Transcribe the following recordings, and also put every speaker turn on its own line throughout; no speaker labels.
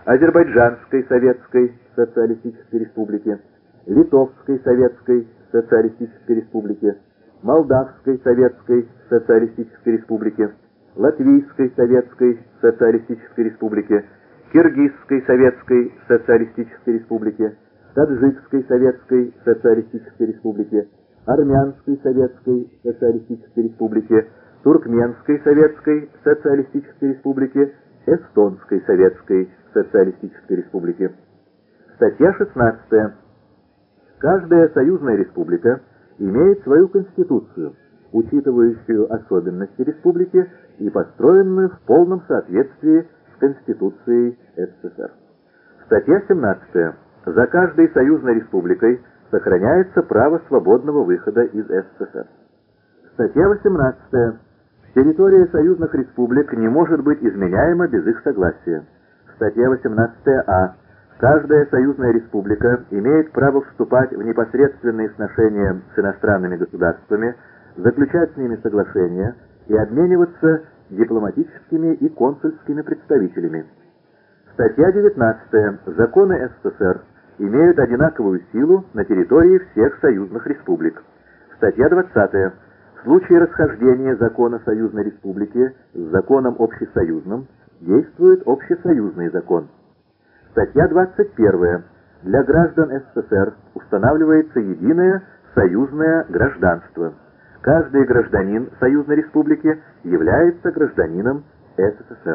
Азербайджанской Советской Социалистической Республики, Литовской Советской Социалистической Республики, Молдавской Советской Социалистической Республики, Латвийской Советской Социалистической Республики, Киргизской Советской Социалистической Республики, Таджикской Советской Социалистической Республики, Армянской Советской Социалистической Республики, Туркменской Советской Социалистической Республики, Эстонской Советской Социалистической Республики. Статья 16. Каждая союзная республика имеет свою конституцию, учитывающую особенности республики и построенную в полном соответствии с Конституцией СССР. Статья 17. За каждой союзной республикой сохраняется право свободного выхода из СССР. Статья 18. Территория союзных республик не может быть изменяема без их согласия. Статья 18а. Каждая союзная республика имеет право вступать в непосредственные сношения с иностранными государствами, заключать с ними соглашения и обмениваться дипломатическими и консульскими представителями. Статья 19. Законы СССР имеют одинаковую силу на территории всех союзных республик. Статья 20. В случае расхождения закона союзной республики с законом общесоюзным действует общесоюзный закон. Статья 21. Для граждан СССР устанавливается единое союзное гражданство. Каждый гражданин союзной республики является гражданином СССР.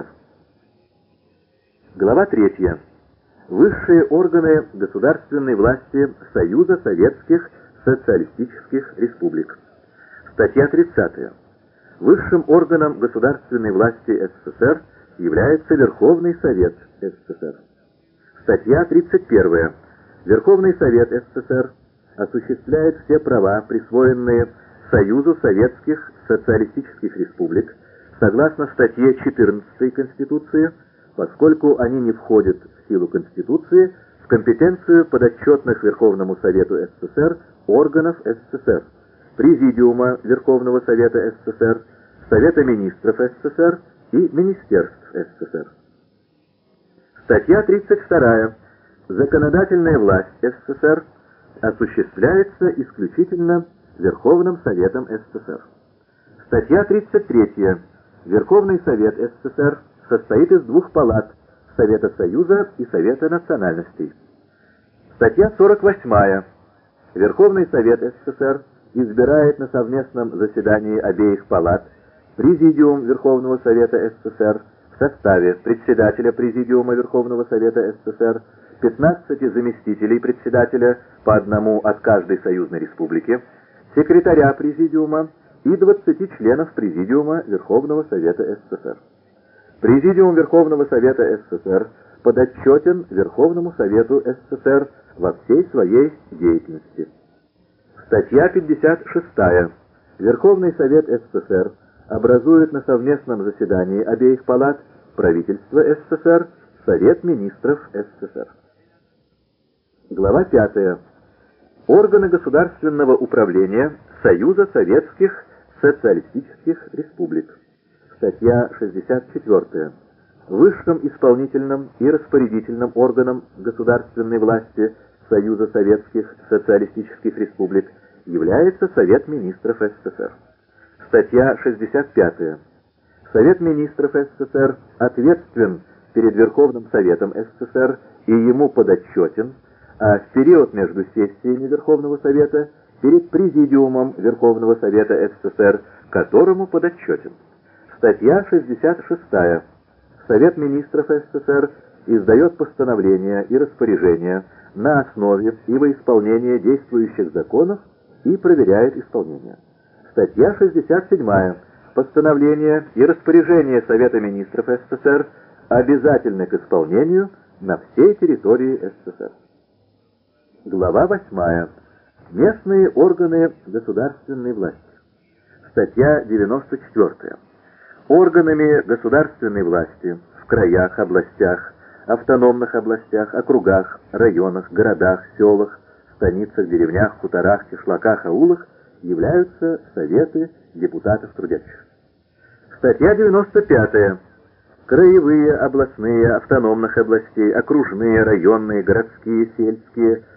Глава 3. Высшие органы государственной власти Союза Советских Социалистических Республик. Статья 30. Высшим органом государственной власти СССР является Верховный Совет СССР. Статья 31. Верховный Совет СССР осуществляет все права, присвоенные Союзу Советских Социалистических Республик, согласно статье 14 Конституции, поскольку они не входят в силу Конституции, в компетенцию подотчетных Верховному Совету СССР органов СССР, Президиума Верховного Совета СССР, Совета Министров СССР и Министерств СССР. Статья 32. Законодательная власть СССР осуществляется исключительно Верховным Советом СССР. Статья 33. Верховный Совет СССР состоит из двух палат – Совета Союза и Совета национальностей. Статья 48. Верховный Совет СССР избирает на совместном заседании обеих палат Президиум Верховного Совета СССР в составе председателя Президиума Верховного Совета СССР, 15 заместителей председателя, по одному от каждой союзной республики, секретаря Президиума и 20 членов Президиума Верховного Совета СССР. Президиум Верховного Совета СССР подотчетен Верховному Совету СССР во всей своей деятельности. Статья 56. Верховный Совет СССР образует на совместном заседании обеих палат правительства СССР, Совет Министров СССР. Глава 5. Органы государственного управления Союза Советских Социалистических Республик. Статья 64. Высшим исполнительным и распорядительным органом государственной власти Союза Советских Социалистических Республик является Совет Министров СССР. Статья 65. Совет Министров СССР ответственен перед Верховным Советом СССР и ему подотчетен, а в период между сессиями Верховного Совета перед Президиумом Верховного Совета СССР, которому подотчетен. Статья 66. Совет Министров СССР издает постановления и распоряжения на основе и во исполнение действующих законов и проверяет исполнение. Статья 67. Постановления и распоряжения Совета Министров СССР обязательны к исполнению на всей территории СССР. Глава 8. Местные органы государственной власти. Статья 94. Органами государственной власти в краях, областях, автономных областях, округах, районах, городах, селах, станицах, деревнях, хуторах, кишлаках, аулах являются советы депутатов трудящих. Статья 95. краевые, областные, автономных областей, окружные, районные, городские, сельские,